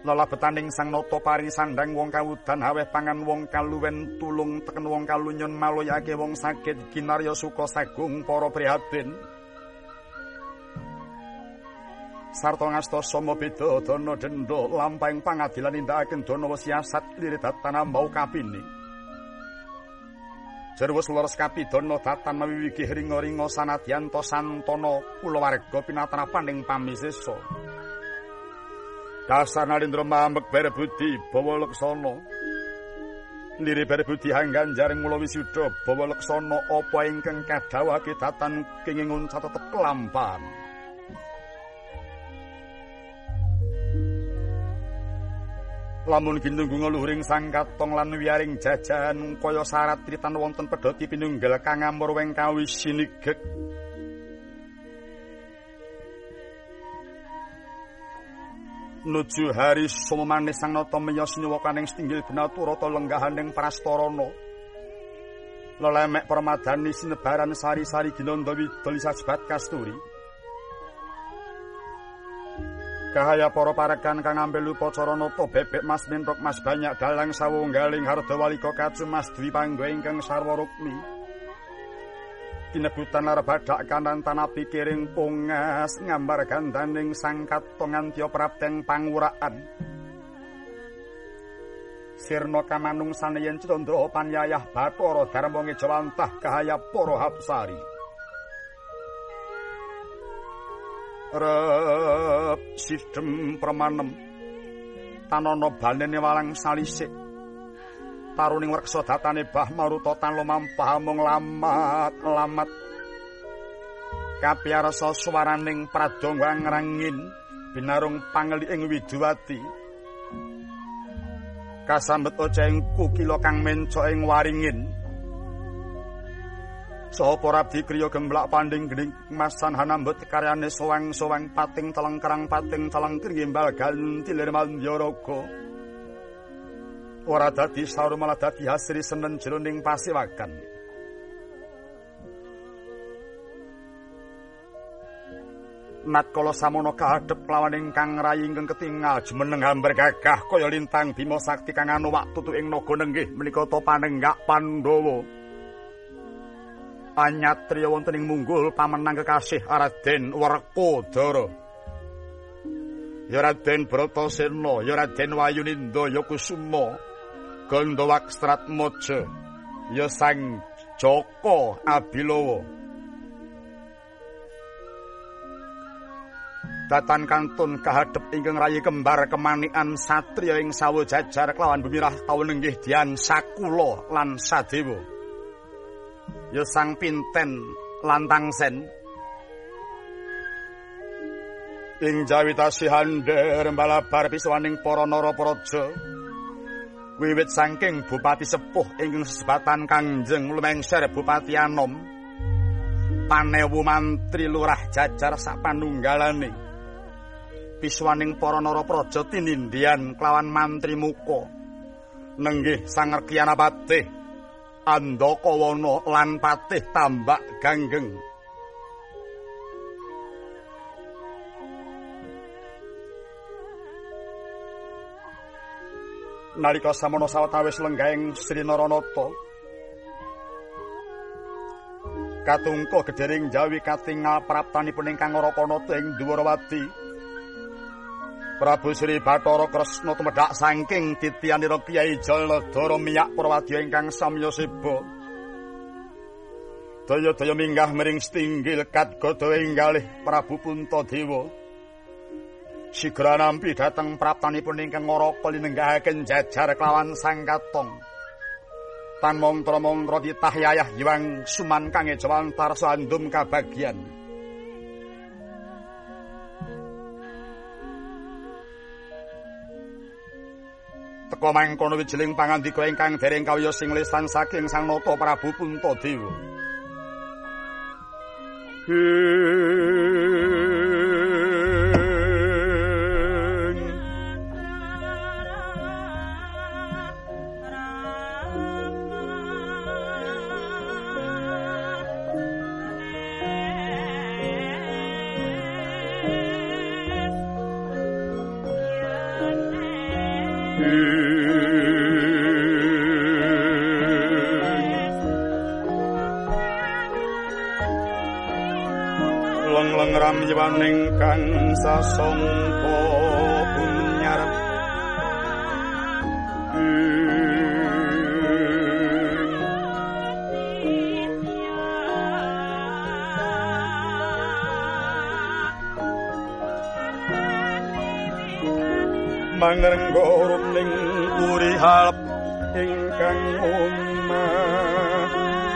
Lelabetaning sang nata paring sandang wong kawudan aweh pangan wong kaluwen tulung teken wong kalunyon maloyake wong sakit kinarya suka sagung para prihatin sarta ngasta sama beda dana denda lampahing pangadilan nindakaken dana siasat lirit datan ambau kapini jerwes leres kapidana datan mawiwigih ringa-ringa sanadyan to santana kulawarga pinatrapaning pamisesa Dasar Narendra mambek berebudi bawa leksana liri berebudi hanggan jaring mula wisuda bawa leksana apa ingkang kadhawuhake datan kenging catetep kelampahan lamun ginunggung luhuring sang katong lan wiyaring jajan kaya sarat tritan wonten pedhoti pinunggal kang amur weng kawis sinigek nuju hari sumemane sang nata miyos nyuwakaning setinggil benaturata lenggahaning prastarana lelemek permadani sinebaran sari-sari ginanda widol sajebat kasturi kahaya para parekan kang ambil upacara nata bebek mas mentok mas banyak dalang sawunggaling hardawalika kacu mas dwi panggo ingkang sarwa rukmi kinebutan lar badak kanan tanah pikiring pungas ngambar gandaning sang katong antya prapteng panguraan sirna kamanung saneyen candra panyayah Bathara Darma ngejawantah kahaya para hapsari rep sidhem permanem tanana banene walang salisik taruning werksa datane Bah Maruta tan lumampah mung lamat kapiarsa swaraning pradonga ngrangin binarung pangeli ing Widuwati kasambet oceng kukila kang menco ing waringin saha para abdi kriya gemblak panding gening masan hanambet karyane sowang-sowang pating telengkerang pating telengker gimbal gantilir mandyaraga ora dadi saur malah dadi hasri senen jroning pasewakan natkala samono kahadhep lawan ingkang rayi ingkang ketingal jumeneng hambar gagah kaya lintang Bima Sakti kang anuwak tutu ing naga nenggih menika ta panenggak Pandhawa anyatriya wonten ing munggul pamenang kekasih Raden Werkodara ya Raden Bratasena ya Raden Wayuninda ya Kusuma Gandhawakstratmaja ya Sang Jaka Abilawa datan kantun kahadhep ingkang rayi kembar kemanikan satriya ing sawajajar kelawan bumirah taun nenggih Dian Sakula lan Sadewa ya Sang Pinten lan Tangsen ing jawitasi handher mbalabar pisuwaning para narapraja wiwit saking Bupati Sepuh ingkang sesebatan Kangjeng lumengser Bupati Anom panewu mantri lurah jajar sapanunggalane pisuwaning para narapraja tinindihan kelawan mantri muka nenggih Sang Rekyana Patih Andakawana lan Patih Tambak Ganggeng nalika samono sawetawis lenggahing Sri Naranata katungko gedhering Jawi katingal praptanipun ingkang Ngarakanata ing Dwarawati Prabu Sri Bathara Kresna tumedhak saking titiyanira Kyai Jaladara miyak Prawadya ingkang samya seba daya-daya minggah miring setinggil Kadgada enggalih Prabu Puntadewa sigra nampi dhateng praptanipun ingkang ngaraka linenggahaken jajar kelawan sang katong tan mantra-mantra titah yayah Hyang Suman kang ejawantar sandum kabagyan teka mangkono wijiling pangandika ingkang dereng kawiyos sing lisan saking Sang Nata Prabu Puntadewa Leng-leng ramyaning kang sasangka punyarep mangrenggo ning puri halep ingkang omah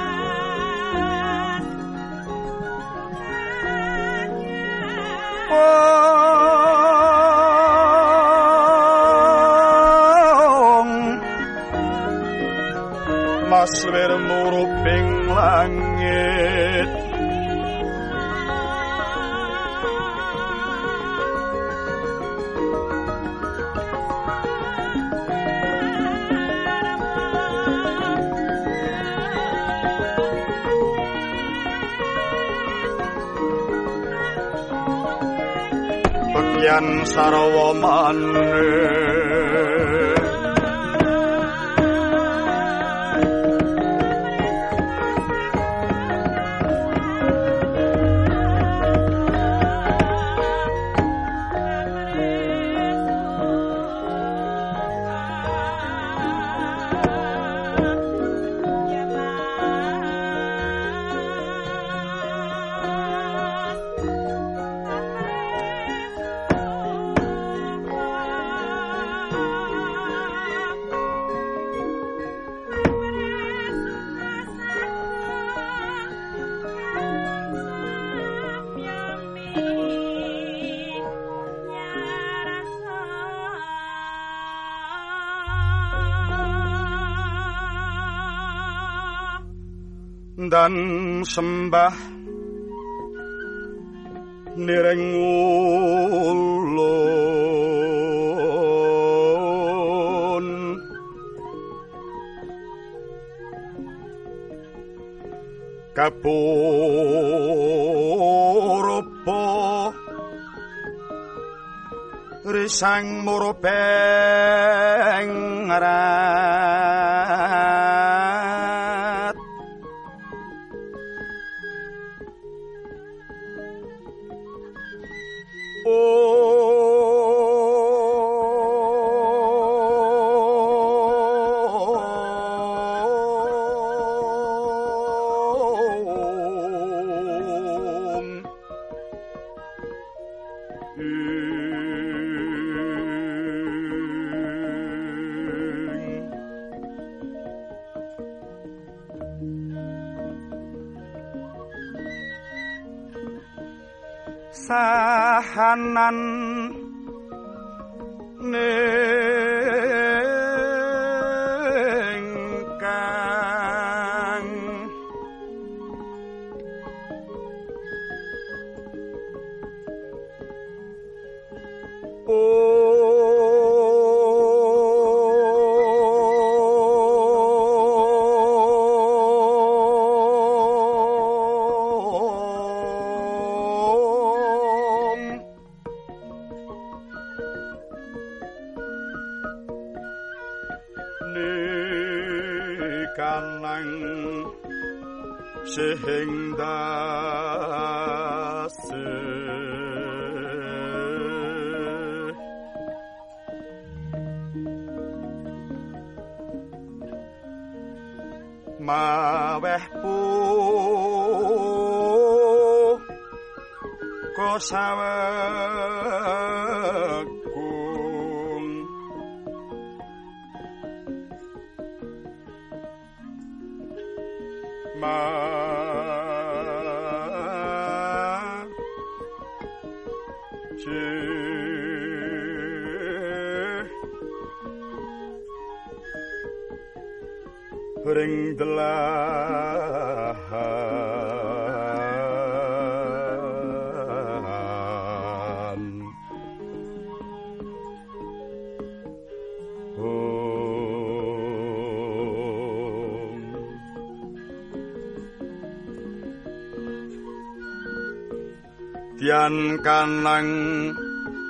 Mas wermuruping langit Yan sarwa maneh dan sembah nireng ulun kapurupa risang murupeng ngarat sahanan ningkang kanang sing dase maweh kosawegung ring delahan Tian kanang